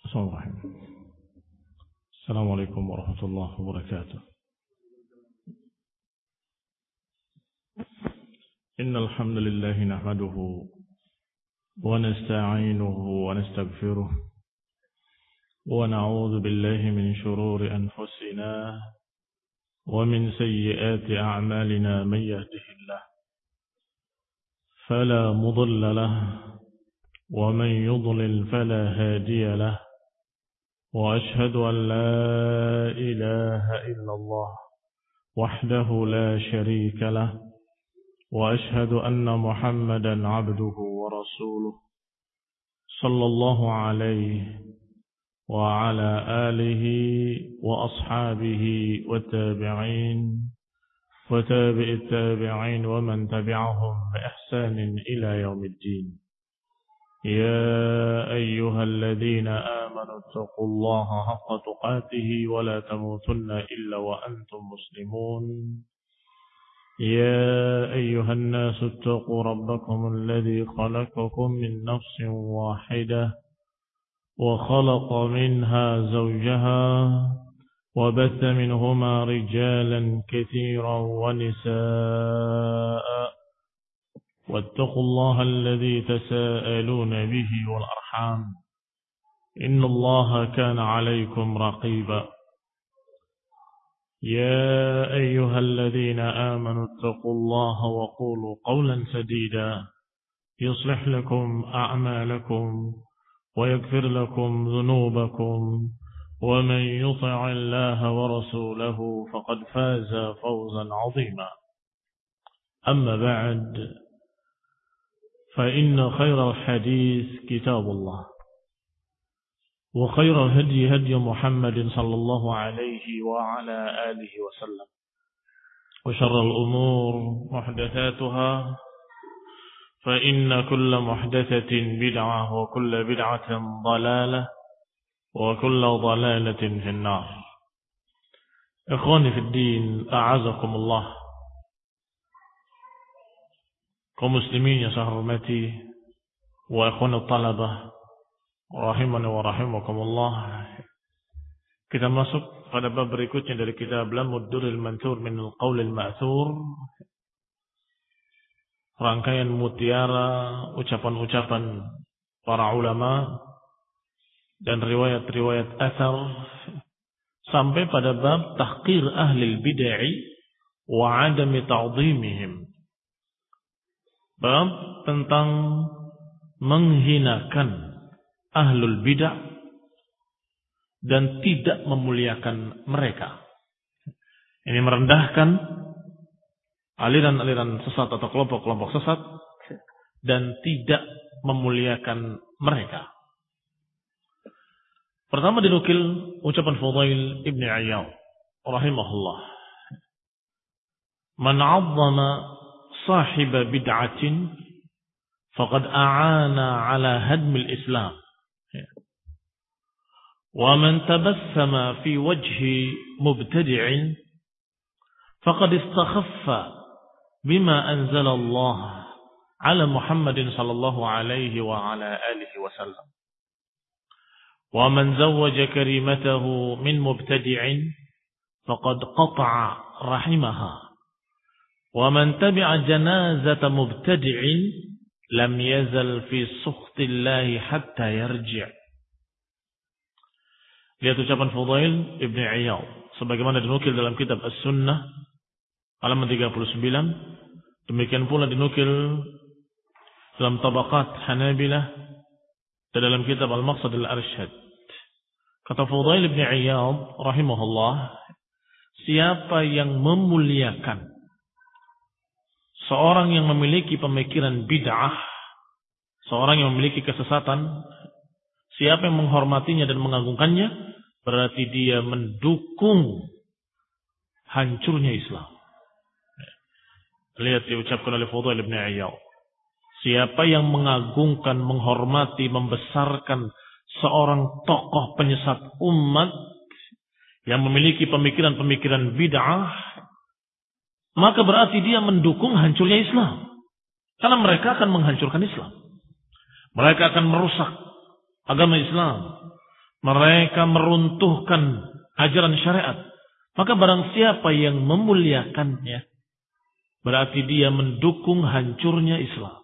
Bismillahirrahmanirrahim. Assalamualaikum warahmatullahi wabarakatuh. Innal hamdalillah nahmaduhu wa nasta'inuhu wa nastaghfiruh wa na'udzu billahi min shururi anfusina wa min sayyiati a'malina man yahdihillah fala mudilla lahu wa man yudlil fala hadiya lahu. وأشهد أن لا إله إلا الله وحده لا شريك له وأشهد أن محمدا عبده ورسوله صلى الله عليه وعلى آله وأصحابه والتابعين وتابع التابعين ومن تبعهم بإحسان إلى يوم الدين. يا أيها الذين آمنوا اتقوا الله حق تقاته ولا تموتن إلا وأنتم مسلمون. يا أيها الناس اتقوا ربكم الذي خلقكم من نفس واحدة وخلق منها زوجها وبث منهما رجالا كثيرا ونساء واتقوا الله الذي تساءلون به والأرحام إن الله كان عليكم رقيبا. يا أيها الذين آمنوا اتقوا الله وقولوا قولا سديدا يصلح لكم أعمالكم ويغفر لكم ذنوبكم ومن يطع الله ورسوله فقد فاز فوزا عظيما. أما بعد فإن خير الحديث كتاب الله وخير الهدي هدي محمد صلى الله عليه وعلى آله وسلم وشر الأمور محدثاتها فإن كل محدثة بدعة وكل بدعة ضلالة وكل ضلالة في النار. إخواني في الدين أعزكم الله. Kaum muslimin yang saya hormati, wa ikhwanut talabah rahimani wa rahimakumullah. Kita masuk pada bab berikutnya dari kitab Lamud Durril Mansur min al-Qaulil Ma'thur. Rangkaian mutiara ucapan-ucapan para ulama dan riwayat-riwayat athar sampai pada bab tahqir ahli bid'ah wa 'adami ta'dhimihim. Bab tentang menghinakan ahlul bid'ah dan tidak memuliakan mereka. Ini merendahkan aliran-aliran sesat atau kelompok-kelompok sesat dan tidak memuliakan mereka. Pertama dinukil ucapan Fudail Ibn Iyad rahimahullah. Man 'azzama صاحب بدعة فقد أعان على هدم الإسلام ومن تبسم في وجه مبتدع فقد استخف بما أنزل الله على محمد صلى الله عليه وعلى آله وسلم ومن زوج كريمته من مبتدع فقد قطع رحمها ومن تبع جنازة مبتدع لم يزل في سخط الله حتى يرجع. Lihat ucapan Fudail Ibn Iyad sebagaimana dinukil dalam kitab As-Sunnah halaman 39. Demikian pula dinukil dalam Tabaqat Hanabilah dan dalam kitab Al-Maqsad Al-Arsyad. Kata Fudail Ibn Iyad rahimahullah, siapa yang memuliakan seorang yang memiliki pemikiran bid'ah, seorang yang memiliki kesesatan, siapa yang menghormatinya dan mengagungkannya, berarti dia mendukung hancurnya Islam. Lihat diucapkan oleh Fudail Ibn Iyad. Siapa yang mengagungkan, menghormati, membesarkan seorang tokoh penyesat umat yang memiliki pemikiran-pemikiran bid'ah, maka berarti dia mendukung hancurnya Islam. Karena mereka akan menghancurkan Islam. Mereka akan merusak agama Islam. Mereka meruntuhkan ajaran syariat. Maka barang siapa yang memuliakannya, berarti dia mendukung hancurnya Islam.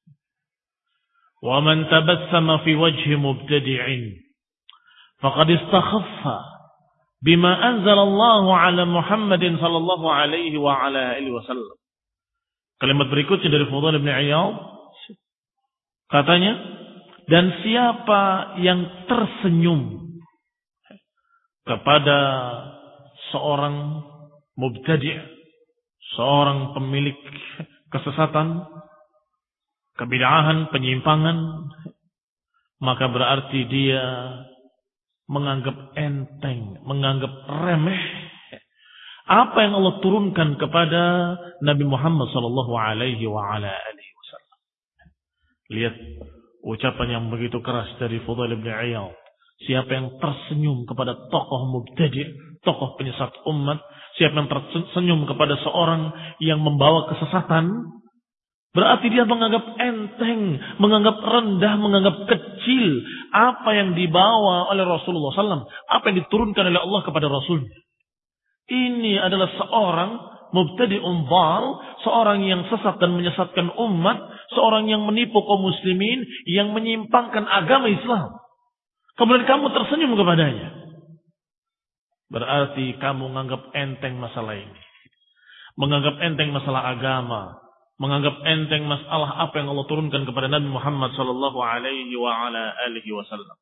Wa man tabassama fi wajhi mubtadi'in faqad istakhaffa bima anzalallahu ala Muhammadin sallallahu alaihi wa ala alihi wasallam. Kalimat berikutnya dari Fudail bin Iyad, katanya, dan siapa yang tersenyum kepada seorang mubtadi', seorang pemilik kesesatan, kebid'ahan, penyimpangan, maka berarti dia menganggap enteng, menganggap remeh apa yang Allah turunkan kepada Nabi Muhammad sallallahu alaihi wa ala alihi wasallam. Lihat ucapan yang begitu keras dari Fudail bin Iyad. Siapa yang tersenyum kepada tokoh mubtadi', tokoh penyesat umat, siapa yang tersenyum kepada seorang yang membawa kesesatan, berarti dia menganggap enteng, menganggap rendah, menganggap kecil apa yang dibawa oleh Rasulullah SAW, apa yang diturunkan oleh Allah kepada Rasulnya. Ini adalah seorang mubtadi'un dhal, seorang yang sesat dan menyesatkan umat, seorang yang menipu kaum muslimin, yang menyimpangkan agama Islam. Kemudian kamu tersenyum kepadanya. Berarti kamu menganggap enteng masalah ini. Menganggap enteng masalah agama. Menganggap enteng masalah apa yang Allah turunkan kepada Nabi Muhammad sallallahu alaihi wa ala alihi wasallam.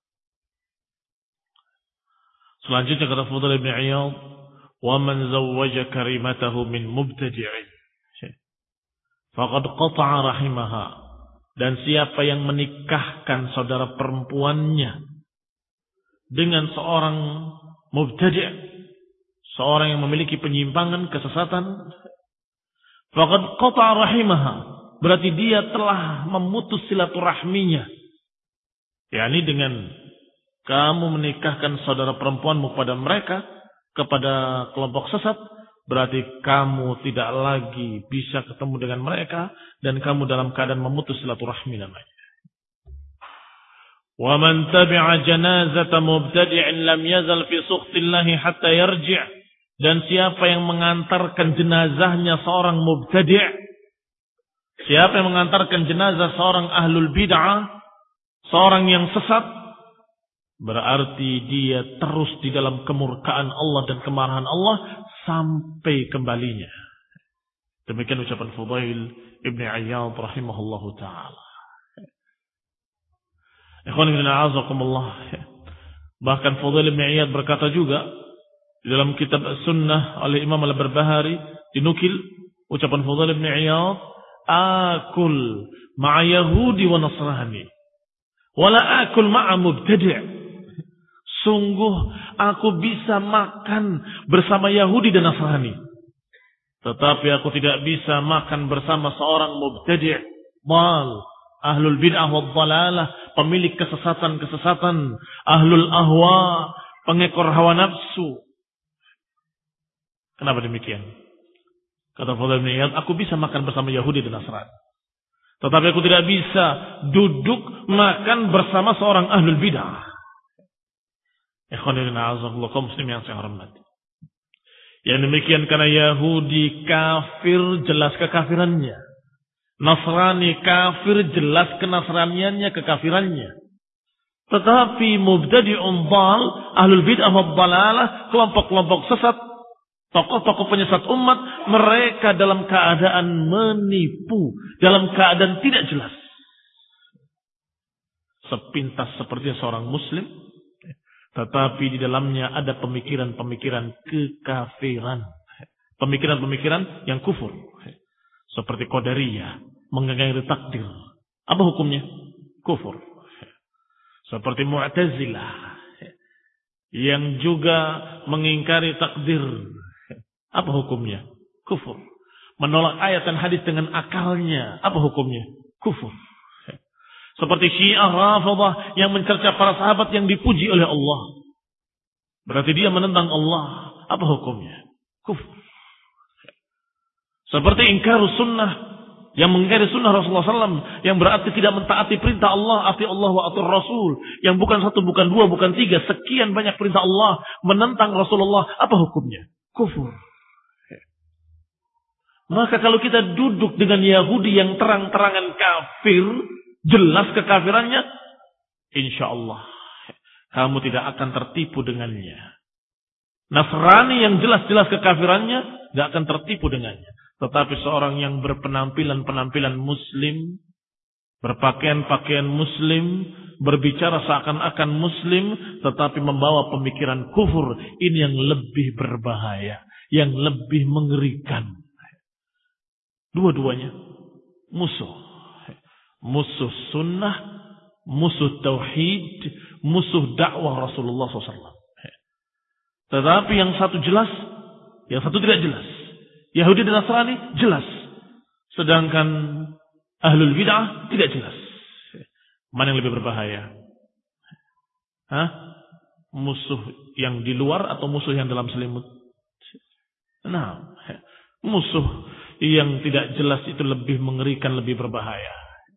Selanjutnya kata Fudail bin Iyad, "Wa man zawwaja karimatahu min mubtadi'in faqad qata'a rahimaha." Dan siapa yang menikahkan saudara perempuannya dengan seorang mubtadi', seorang yang memiliki penyimpangan, kesesatan, faqad qata'a rahimaha, berarti dia telah memutus silaturahminya. yakni dengan kamu menikahkan saudara perempuanmu kepada mereka, kepada kelompok sesat, berarti kamu tidak lagi bisa ketemu dengan mereka dan kamu dalam keadaan memutus silaturahmi namanya. Wa man tabi'a janazata mubtadi'in lam yazal fi sukhtillahi hatta yarji'. Dan siapa yang mengantarkan jenazahnya seorang mubtadi', siapa yang mengantarkan jenazah seorang ahlul bid'ah, seorang yang sesat, berarti dia terus di dalam kemurkaan Allah dan kemarahan Allah sampai kembalinya. Demikian ucapan Fudail ibn Iyad rahimahullahu ta'ala. Ikhwan ibn a'azakumullah. Bahkan Fudail ibn Iyad berkata juga di dalam kitab Sunnah oleh Imam Al-Barbahari, dinukil ucapan Fudail ibn Iyad, akul ma'a Yahudi wa Nasrani wala akul ma'a mubtadi'. Sungguh aku bisa makan bersama Yahudi dan Nasrani, tetapi aku tidak bisa makan bersama seorang mubtadi', mal, ahlul bid'ah wad dhalalah, pemilik kesesatan-kesesatan, ahlul ahwa, pengekor hawa nafsu. Kenapa demikian? Kata Fudail bin Iyad, aku bisa makan bersama Yahudi dan Nasrani, tetapi aku tidak bisa duduk makan bersama seorang ahlul bid'ah. Ikhwanina a'azakumullah, kaum muslim yang saya hormati. Yang demikian karena Yahudi kafir, jelas kekafirannya. Nasrani kafir, jelas kenasraniannya, kekafirannya. Tetapi mubtadi'un dhal, ahlul bid'ah wad dhalalah, kelompok-kelompok sesat, tokoh-tokoh penyesat umat, mereka dalam keadaan menipu, dalam keadaan tidak jelas. Sepintas seperti seorang muslim, tetapi di dalamnya ada pemikiran-pemikiran kekafiran, pemikiran-pemikiran yang kufur, seperti Qadariyah, mengingkari takdir. Apa hukumnya? Kufur. Seperti Mu'tazilah, yang juga mengingkari takdir. Apa hukumnya? Kufur. Menolak ayat dan hadis dengan akalnya. Apa hukumnya? Kufur. Seperti Syiah Rafidhah yang mencerca para sahabat yang dipuji oleh Allah, berarti dia menentang Allah. Apa hukumnya? Kufur. Seperti ingkar sunnah Yang mengingkari sunnah Rasulullah SAW. Yang berarti tidak mentaati perintah Allah. Ati Allah wa atur Rasul. Yang bukan satu, bukan dua, bukan tiga. Sekian banyak perintah Allah. Menentang Rasulullah. Apa hukumnya? Kufur. Maka kalau kita duduk dengan Yahudi yang terang-terangan kafir. Jelas kekafirannya. Insya Allah. Kamu tidak akan tertipu dengannya. Nasrani yang jelas-jelas kekafirannya. Tidak akan tertipu dengannya. Tetapi seorang yang berpenampilan muslim, berpakaian-pakaian muslim, berbicara seakan-akan muslim, tetapi membawa pemikiran kufur, ini yang lebih berbahaya, yang lebih mengerikan. Dua-duanya musuh. Musuh sunnah, musuh tauhid, musuh dakwah Rasulullah SAW. Tetapi yang satu jelas, yang satu tidak jelas. Yahudi dan Nasrani jelas. Sedangkan ahlul bid'ah tidak jelas. Mana yang lebih berbahaya? Musuh yang di luar atau musuh yang dalam selimut? Nah, musuh yang tidak jelas itu lebih mengerikan, lebih berbahaya.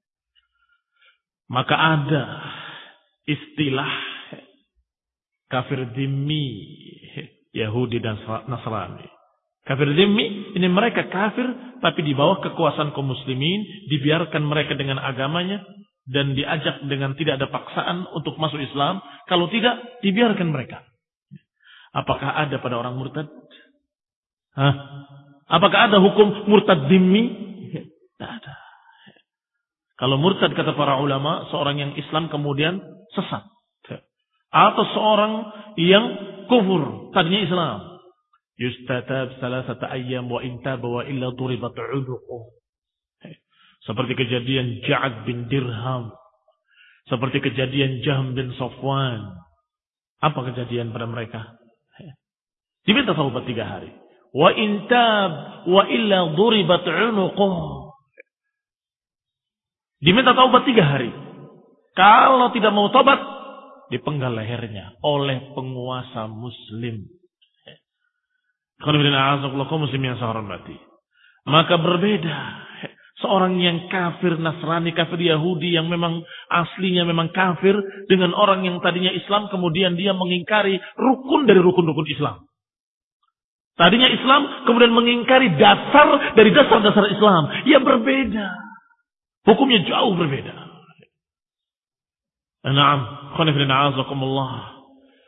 Maka ada istilah kafir dhimmi, Yahudi dan Nasrani. Kafir dhimmi, ini mereka kafir, tapi di bawah kekuasaan kaum muslimin, dibiarkan mereka dengan agamanya, dan diajak dengan tidak ada paksaan untuk masuk Islam. Kalau tidak, dibiarkan mereka. Apakah ada pada orang murtad? Apakah ada hukum murtad dhimmi? Tidak ada. Kalau murtad, kata para ulama, seorang yang Islam kemudian sesat. Atau seorang yang kufur, tadinya Islam. Yustatab salasata ayyam wa intaba wa illa duribat unuquh. Seperti kejadian Ja'ad bin Dirham. Seperti kejadian Jahm bin Safwan. Apa kejadian pada mereka? Diminta taubat 3 hari. Wa intab wa illa duribat unuquh. Diminta taubat 3 hari. Kalau tidak mau taubat, dipenggal lehernya oleh penguasa muslim. Muslim yang saya hormati. Maka berbeda seorang yang kafir Nasrani, kafir Yahudi yang memang aslinya memang kafir dengan orang yang tadinya Islam kemudian dia mengingkari rukun dari rukun-rukun Islam. Tadinya Islam kemudian mengingkari dasar dari dasar-dasar Islam. Ya berbeda. Hukumnya jauh berbeda. Naam, khonifina azakumullah.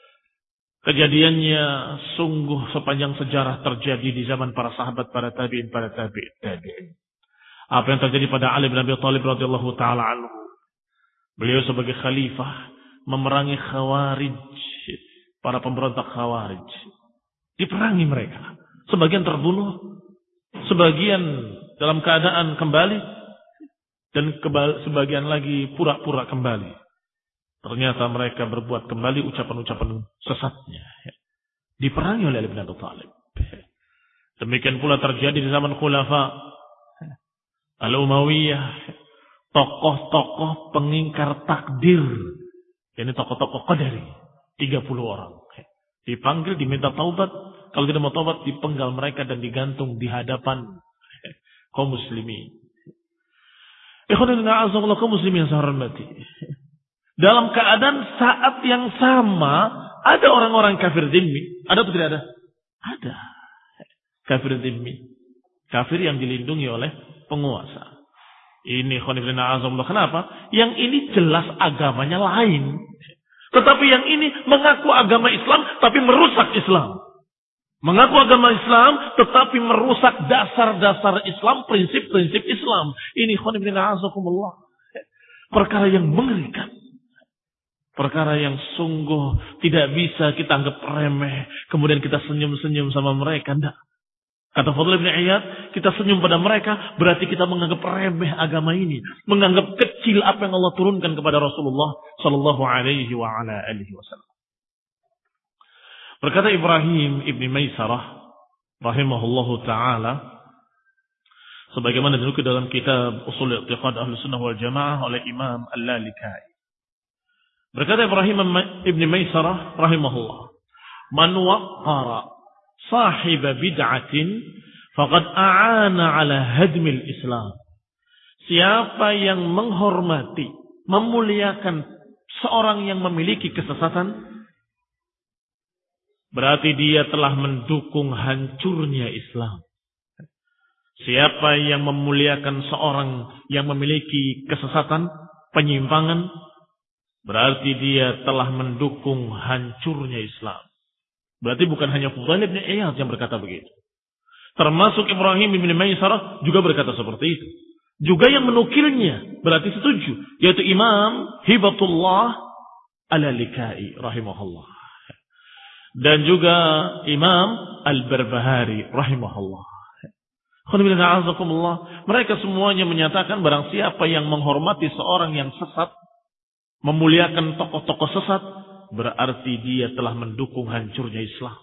Kejadiannya sungguh sepanjang sejarah terjadi di zaman para sahabat, para tabi'in, para tabi'in. Apa yang terjadi pada Ali bin Abi Thalib radhiyallahu taala anhu. Beliau sebagai khalifah memerangi Khawarij, para pemberontak Khawarij. Diperangi mereka. Sebagian terbunuh, sebagian dalam keadaan kembali, dan sebagian lagi pura-pura kembali. Ternyata mereka berbuat kembali ucapan-ucapan sesatnya. Diperangi oleh Ali bin Abi Thalib. Demikian pula terjadi di zaman Khulafa Al-Umayyah. Tokoh-tokoh pengingkar takdir. Ini tokoh-tokoh qadari. 30 orang. Dipanggil, diminta taubat. Kalau tidak mau taubat, dipenggal mereka dan digantung di hadapan kaum muslimin. Ikhwanina a'azakumullah, kaum muslimin yang saya hormati. Dalam keadaan saat yang sama, ada orang-orang kafir dhimmi. Ada atau tidak ada? Ada. Kafir dhimmi. Kafir yang dilindungi oleh penguasa. Ini khonifina azamullah. Kenapa? Yang ini jelas agamanya lain. Tetapi yang ini mengaku agama Islam, tapi merusak Islam. Mengaku agama Islam, tetapi merusak dasar-dasar Islam, prinsip-prinsip Islam. Ini khonifina azakumullah. Perkara yang mengerikan. Perkara yang sungguh tidak bisa kita anggap remeh. Kemudian kita senyum-senyum sama mereka. Tidak. Kata Fadl bin Iyad, kita senyum pada mereka, berarti kita menganggap remeh agama ini. Menganggap kecil apa yang Allah turunkan kepada Rasulullah Sallallahu Alaihi Wasallam. Berkata Ibrahim ibn Maysarah, rahimahullahu ta'ala, sebagaimana dinukil dalam kitab Ushul I'tiqad Ahlussunnah wal Jamaah oleh Imam Al-Lalikai. Berkata Ibrahim ibn Maysarah rahimahullah, man waqqara sahib bid'atin faqad a'ana ala hadmil Islam. Siapa yang menghormati, memuliakan seorang yang memiliki kesesatan, berarti dia telah mendukung hancurnya Islam. Siapa yang memuliakan seorang yang memiliki kesesatan, penyimpangan, berarti dia telah mendukung hancurnya Islam. Berarti bukan hanya Fudail bin Iyad yang berkata begitu. Termasuk Ibrahim bin Maisarah juga berkata seperti itu. Juga yang menukilnya berarti setuju, yaitu Imam Hibatullah Al-Lalikai rahimahullah. Dan juga Imam Al-Barbahari rahimahullah. Mereka semuanya menyatakan barang siapa yang menghormati seorang yang sesat, memuliakan tokoh-tokoh sesat, berarti dia telah mendukung hancurnya Islam.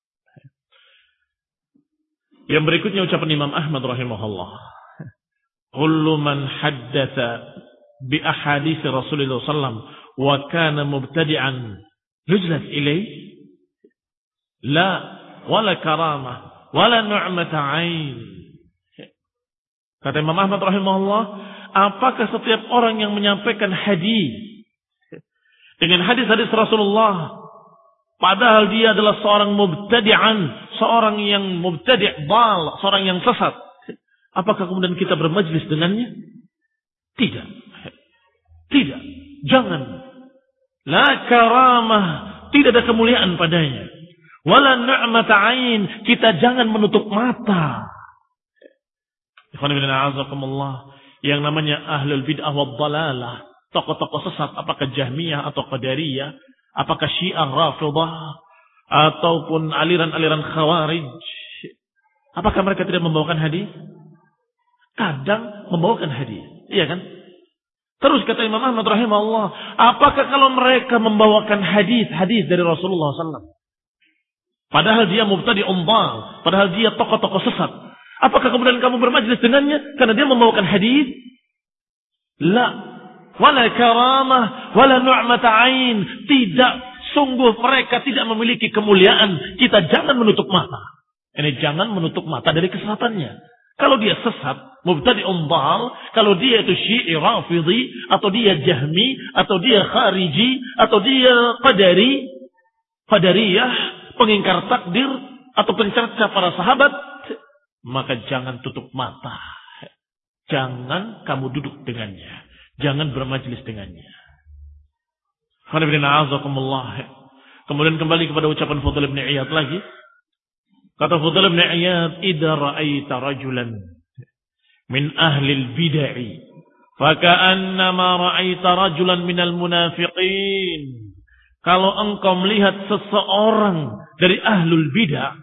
Yang berikutnya ucapan Imam Ahmad rahimahullah. Kullu man haddatha bi ahadits Rasulullah sallam wa kana mubtadi'an yujlad ilayh la wala karamah wala nu'mata 'ain. Kata Imam Ahmad rahimahullah, apakah setiap orang yang menyampaikan hadis dengan hadis-hadis Rasulullah padahal dia adalah seorang mubtadi'an, seorang yang mubtadi' dal, seorang yang sesat, apakah kemudian kita bermajlis dengannya? Tidak. Tidak. Jangan. La karamah. Tidak ada kemuliaan padanya. Wala nu'mata 'ain. Kita jangan menutup mata. Yang namanya ahlul bid'ah wad dalalah, tokoh-tokoh sesat, apakah Jahmiyah atau Qadariyah, apakah Syiah Rafidah ataupun aliran-aliran Khawarij, apakah mereka tidak membawakan hadis? Kadang membawakan hadis, iya kan? Terus kata Imam Ahmad rahimahullah, apakah kalau mereka membawakan hadis dari Rasulullah SAW, padahal dia mubtadi'un dhal, padahal dia tokoh-tokoh sesat, apakah kemudian kamu bermajlis dengannya karena dia membawakan hadis? La, wala karamah, wala nu'mata 'ain. Tidak, sungguh mereka tidak memiliki kemuliaan. Kita jangan menutup mata. Ini jangan menutup mata dari kesesatannya. Kalau dia sesat, mubtadi'un dhal, kalau dia itu Syi'i Rafidhi, atau dia Jahmi, atau dia Khariji, atau dia Qadariyah, pengingkar takdir, atau pencerca para sahabat, maka jangan tutup mata. Jangan kamu duduk dengannya. Jangan bermajlis dengannya. Kemudian kembali kepada ucapan Fudail bin Iyad lagi. Kata Fudail bin Iyad, "Idza ra'aita rajulan min ahli al-bid'ah, faka'annama ra'aita rajulan minal munafiqin." Kalau engkau melihat seseorang dari ahlul bid'ah,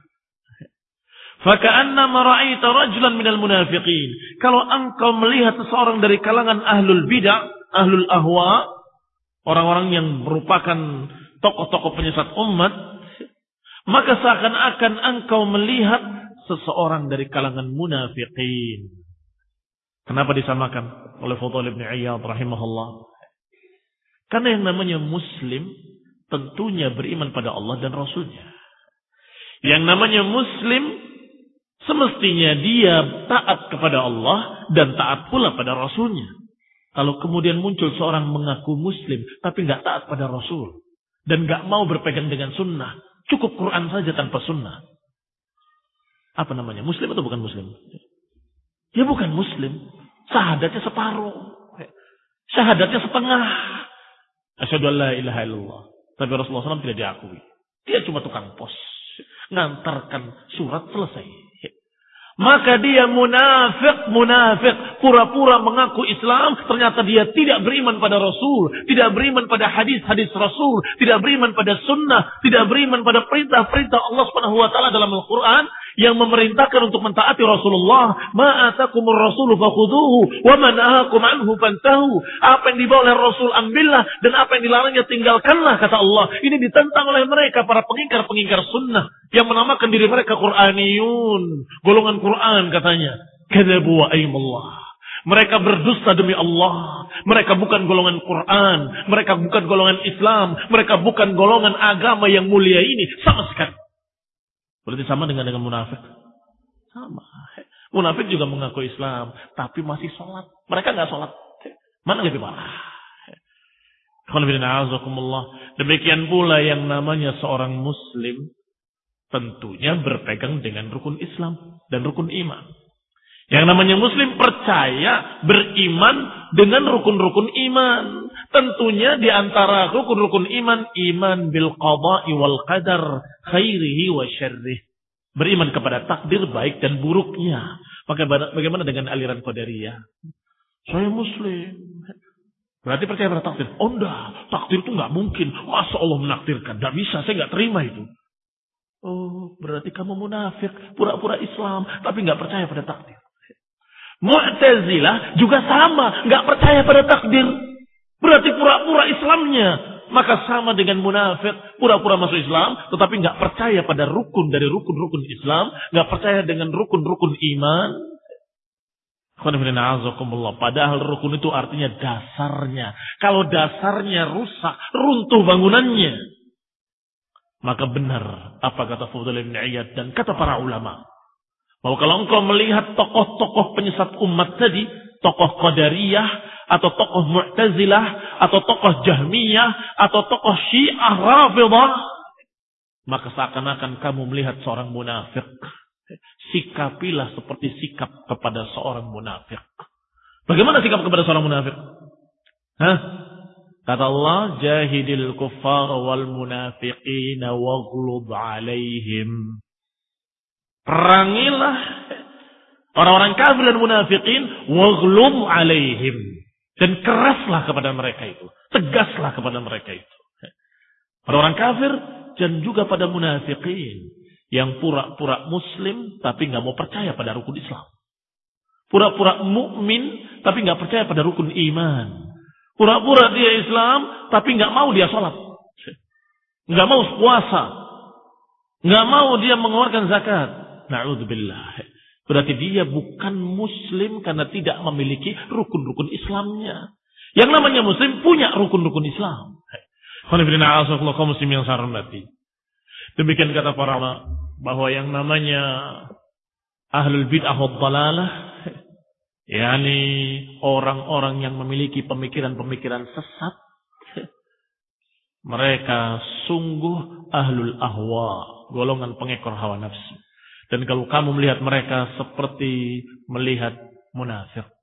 faka'annama ra'aita rajulan minal munafiqin. Kalau engkau melihat seseorang dari kalangan ahlul bid'ah, ahlul ahwa, orang-orang yang merupakan tokoh-tokoh penyesat umat, maka seakan-akan engkau melihat seseorang dari kalangan munafiqin. Kenapa disamakan oleh Fudail bin Iyad rahimahullah? Karena yang namanya muslim tentunya beriman pada Allah dan Rasulnya. Yang namanya muslim semestinya dia taat kepada Allah dan taat pula pada Rasulnya. Kalau kemudian muncul seorang mengaku muslim tapi nggak taat pada Rasul dan nggak mau berpegang dengan sunnah, cukup Quran saja tanpa sunnah, apa namanya? Muslim atau bukan muslim? Ya bukan muslim. Syahadatnya separuh, syahadatnya setengah. Asyhadu an la ilaha illallah. Tapi Rasulullah SAW tidak diakui. Dia cuma tukang pos, ngantarkan surat selesai. Maka dia munafik, pura-pura mengaku Islam, ternyata dia tidak beriman pada Rasul, tidak beriman pada hadis-hadis Rasul, tidak beriman pada sunnah, tidak beriman pada perintah-perintah Allah Subhanahu wa taala dalam Al-Qur'an yang memerintahkan untuk mentaati Rasulullah. Ma atakumur rasulu fakhuduhu wa ma nahakum anhu fantahu. Apa yang dibawa oleh Rasul ambillah dan apa yang dilarangnya tinggalkanlah, kata Allah. Ini ditentang oleh mereka para pengingkar-pengingkar sunnah yang menamakan diri mereka Qur'aniyun, golongan Quran katanya. Kadzabu wa aymullah. Mereka berdusta demi Allah. Mereka bukan golongan Quran, mereka bukan golongan Islam, mereka bukan golongan agama yang mulia ini sama sekali. Berarti sama dengan munafik. Sama. Munafik juga mengaku Islam, tapi masih sholat. Mereka nggak sholat. Mana lebih parah? Demikian pula yang namanya seorang muslim tentunya berpegang dengan rukun Islam dan rukun iman. Yang namanya muslim percaya, beriman dengan rukun-rukun iman. Tentunya di antara rukun-rukun iman, iman bil qada'i wal qadar khairihi wa syarrih. Beriman kepada takdir baik dan buruknya. Maka bagaimana dengan aliran Qadariyah? Saya muslim. Berarti percaya pada takdir. Oh enggak, takdir itu enggak mungkin. Masa Allah menakdirkan? Enggak bisa, saya enggak terima itu. Oh, berarti kamu munafik, pura-pura Islam, tapi enggak percaya pada takdir. Mu'tazilah juga sama, enggak percaya pada takdir. Berarti pura-pura Islamnya. Maka sama dengan munafik, pura-pura masuk Islam, tetapi enggak percaya pada rukun dari rukun-rukun Islam, enggak percaya dengan rukun-rukun iman. Padahal rukun itu artinya dasarnya. Kalau dasarnya rusak, runtuh bangunannya, maka benar apa kata Fudail bin Iyad dan kata para ulama, bahwa kalau engkau melihat tokoh-tokoh penyesat umat tadi, tokoh Qadariyah atau tokoh Mu'tazilah atau tokoh Jahmiyah atau tokoh Syiah Rafidhah, maka seakan-akan kamu melihat seorang munafik. Sikapilah seperti sikap kepada seorang munafik. Bagaimana sikap kepada seorang munafik? Kata Allah, jahidil kuffar wal munafiqina waghlub alaihim. Perangilah orang-orang kafir dan munafikin, waghlub alaihim. Dan keraslah kepada mereka itu. Tegaslah kepada mereka itu. Pada orang kafir dan juga pada munafikin. Yang pura-pura muslim tapi nggak mau percaya pada rukun Islam. Pura-pura mukmin tapi nggak percaya pada rukun iman. Pura-pura dia Islam tapi nggak mau dia sholat, nggak mau puasa, nggak mau dia mengeluarkan zakat. Na'udzubillah. Berarti dia bukan muslim karena tidak memiliki rukun-rukun Islamnya. Yang namanya muslim punya rukun-rukun Islam. Muslim yang saya hormati. Demikian kata para ulama bahwa yang namanya ahlul bid'ah wad dhalalah, yakni orang-orang yang memiliki pemikiran-pemikiran sesat, mereka sungguh ahlul ahwa, golongan pengekor hawa nafsu. Dan kalau kamu melihat mereka seperti melihat munafik,